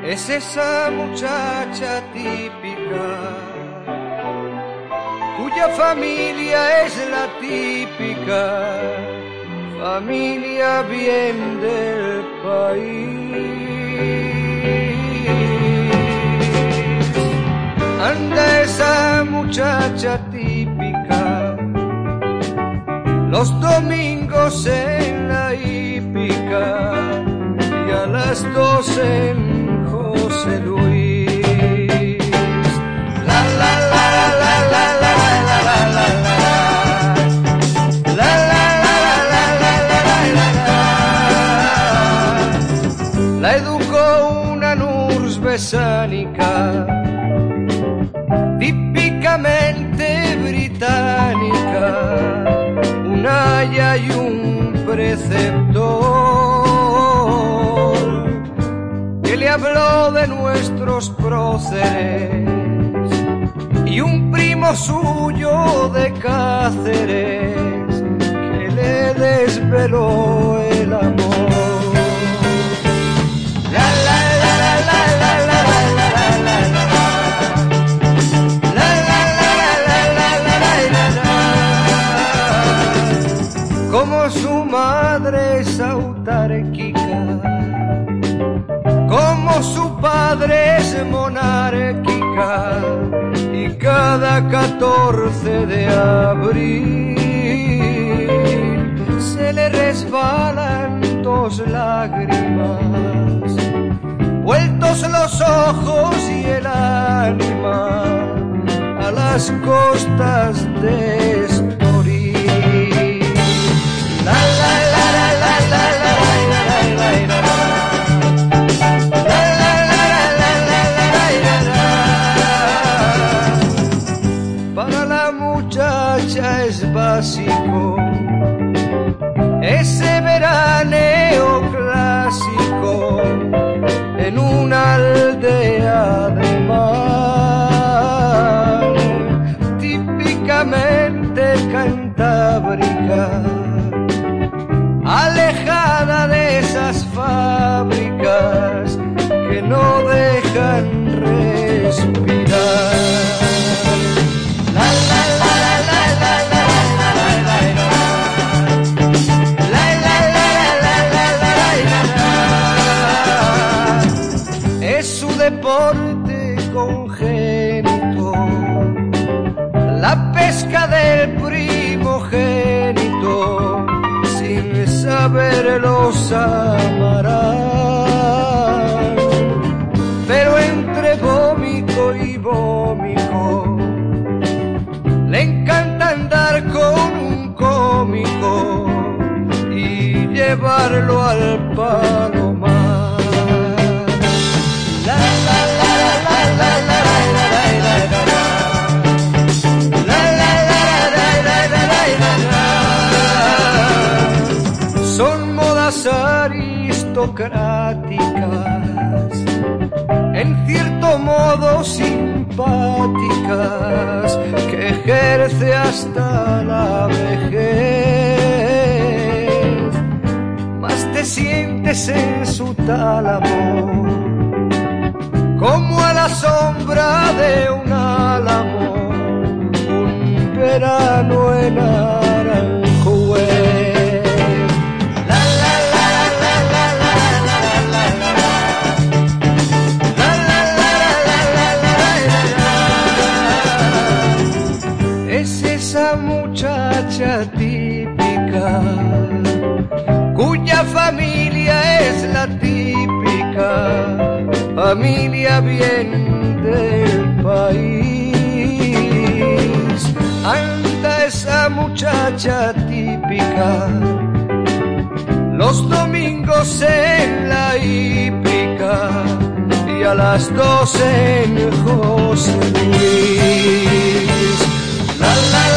Es esa muchacha típica, cuya familia es la típica familia bien del país. Anda esa muchacha típica, los domingos en la hípica y a las 12 en José Luis. La la la la la la la la la la la. La educó una nurse besánica, típicamente británica, un aya y un preceptor, que le habló de nuestros próceres, y un primo suyo de Cáceres, que le desveló el amor. La la la la la la la la la la. Como su madre es autárquica, como su padre es monárquica, y cada 14 de abril se le resbalan 2 lágrimas, vueltos los ojos y el ánima a las costas de Estoril. La la la la la la la la la la. Para la muchacha es básico ese veraneo clásico en una aldea de mar, típicamente cantábrica, alejada de esas fábricas que no dejan respirar. La la la la la la la la la la. Es su deporte congénito, la pesca del primogénito, sin saberlos amarán, pero entre vómito y vómito le encanta andar con un cómico y llevarlo al palomar. La la la la la la la la la. Son modas aristocráticas, en cierto modo simpáticas, que ejerce hasta la vejez. Mas te sientes en su tálamo, como a la sombra de un álamo, un verano en Aranjuez. Esa muchacha típica, cuya familia es la típica familia bien del país. Anda esa muchacha típica, los domingos en la hípica y a las 12 en José Luis. La la